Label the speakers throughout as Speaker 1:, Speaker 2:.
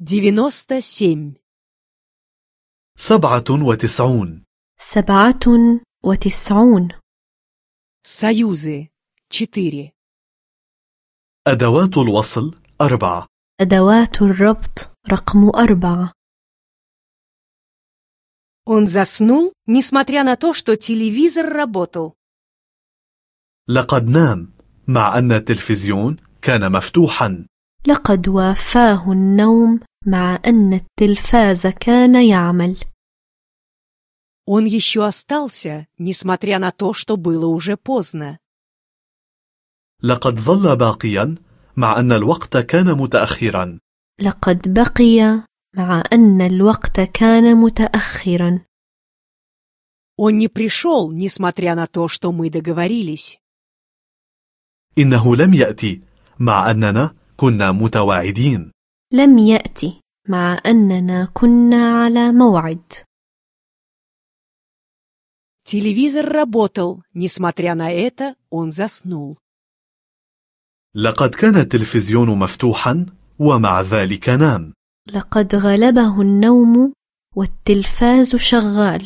Speaker 1: 97.
Speaker 2: 97.
Speaker 3: 97.
Speaker 1: Союзы 4.
Speaker 2: أدوات الوصل 4.
Speaker 3: أدوات الربط رقم 4.
Speaker 1: Он заснул, несмотря на то, что телевизор работал.
Speaker 2: لقد نام مع أن التلفزيون كان مفتوحا.
Speaker 3: لقد وافاه النوم مع أن التلفاز كان يعمل.
Speaker 1: Он еще остался, несмотря на то, что было уже поздно.
Speaker 2: لقد ظل باقيا مع أن الوقت كان متأخرا.
Speaker 3: لقد بقي مع أن الوقت كان متأخرا.
Speaker 1: Он не пришел, несмотря на то, что мы договорились.
Speaker 2: إنه لم يأتي مع أننا كنا متواعدين.
Speaker 3: لم يأتي مع أننا كنا على موعد.
Speaker 1: Телевизор работал, несмотря на это, он заснул.
Speaker 2: لقد كان التلفزيون مفتوحا ومع ذلك نام.
Speaker 3: لقد غلبه النوم والتلفاز شغال.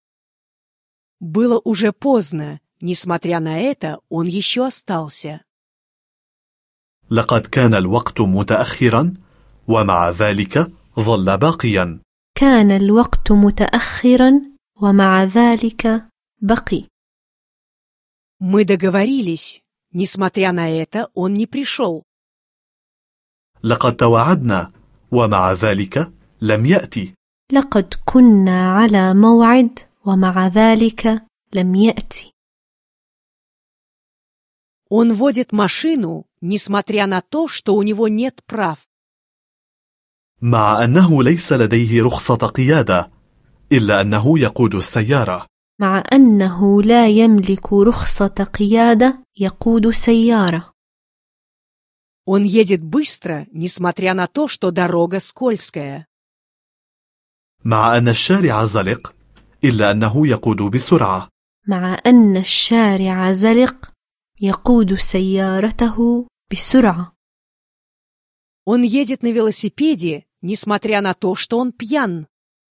Speaker 1: Было уже поздно, несмотря на это, он еще остался.
Speaker 2: لقد كان الوقت متأخرا ومع ذلك ظل باقيا.
Speaker 3: كان الوقت متأخرا ومع ذلك بقي.
Speaker 1: Мы договорились, несмотря на это, он не пришел.
Speaker 2: لقد توعدنا ومع ذلك لم يأتي.
Speaker 3: لقد كنا على موعد ومع ذلك لم يأتي.
Speaker 1: Он водит машину, несмотря на то, что у него нет прав.
Speaker 2: مع أنه ليس لديه رخصة قيادة إلا أنه يقود السيارة.
Speaker 3: مع أنه لا يملك رخصة قيادة يقود سيارة.
Speaker 1: Он едет быстро, несмотря на то, что дорога скользкая.
Speaker 2: مع أن الشارع زلق إلا أنه يقود بسرعة.
Speaker 3: مع أن الشارع زلق يقود سيارته بسرعة.
Speaker 1: Он едет на велосипеде, несмотря на то, что он пьян.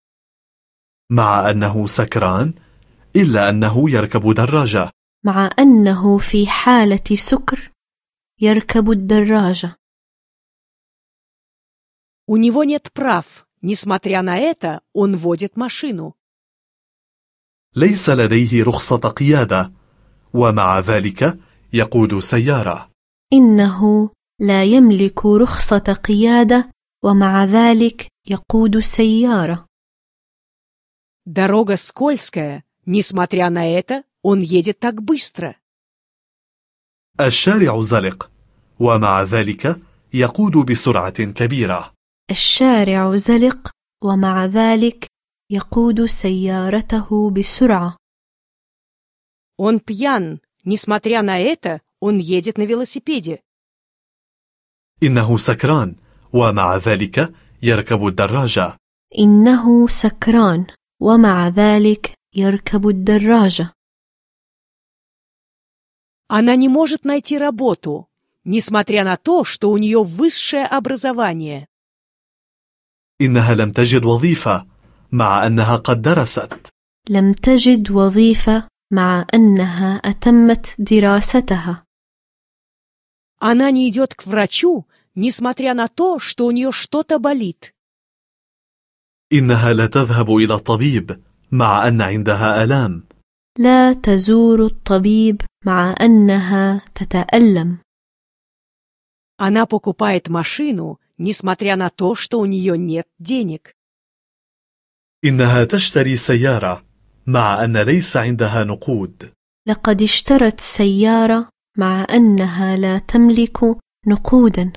Speaker 2: مع أنه سكران إلا أنه يركب دراجة.
Speaker 3: مع أنه في حالة سكر يركب الدراجة.
Speaker 1: У него нет прав, несмотря на это, он водит машину.
Speaker 2: ليس لديه رخصة قيادة ومع ذلك يقود سيارة.
Speaker 3: إنه لا يملك رخصة قيادة ومع ذلك يقود سيارة.
Speaker 1: Дорога скользкая, несмотря на это, он едет так быстро.
Speaker 2: الشارع زلق ومع ذلك يقود بسرعة كبيرة.
Speaker 3: الشارع زلق ومع ذلك يقود سيارته بسرعة.
Speaker 1: Он пьян, несмотря на это, он едет на велосипеде.
Speaker 2: إنه سكران ومع ذلك يركب الدراجة.
Speaker 3: إنه سكران ومع ذلك يركب الدراجة.
Speaker 1: Она не может найти работу, несмотря на то, что у нее высшее образование.
Speaker 2: إنها لم تجد وظيفة مع أنها قد درست.
Speaker 3: لم تجد وظيفة مع أنها أتمت دراستها.
Speaker 1: Она не идет к врачу, несмотря на то, что у нее что-то болит.
Speaker 2: إنها لا تذهب إلى الطبيب مع أن عندها آلام.
Speaker 3: لا تزور الطبيب مع أنها تتألم.
Speaker 1: Она покупает машину, несмотря на то, что у нее нет денег.
Speaker 2: إنها تشتري سيارة مع أن ليس عندها نقود.
Speaker 3: لقد اشترت سيارة مع أنها لا تملك نقودا.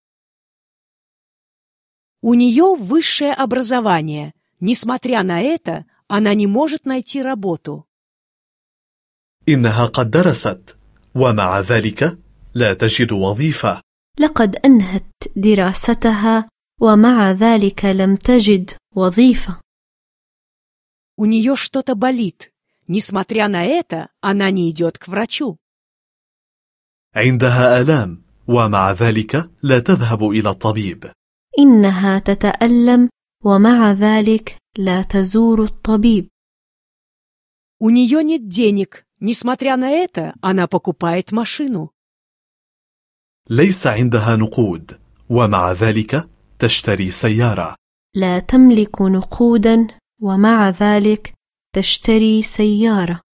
Speaker 1: У нее высшее образование. Несмотря на это, она не может найти работу.
Speaker 2: إنها قد درست ومع ذلك لا تجد وظيفة.
Speaker 3: لقد أنهت دراستها ومع ذلك لم تجد وظيفة.
Speaker 1: У нее что-то болит. Несмотря на это, она не идет к врачу.
Speaker 2: عندها آلام ومع ذلك لا تذهب إلى الطبيب.
Speaker 3: إنها تتألم ومع ذلك لا تزور الطبيب.
Speaker 1: У нее нет денег. Несмотря на это, она покупает машину.
Speaker 2: ليس عندها نقود ومع ذلك تشتري سيارة.
Speaker 3: لا تملك نقودا ومع ذلك تشتري سيارة.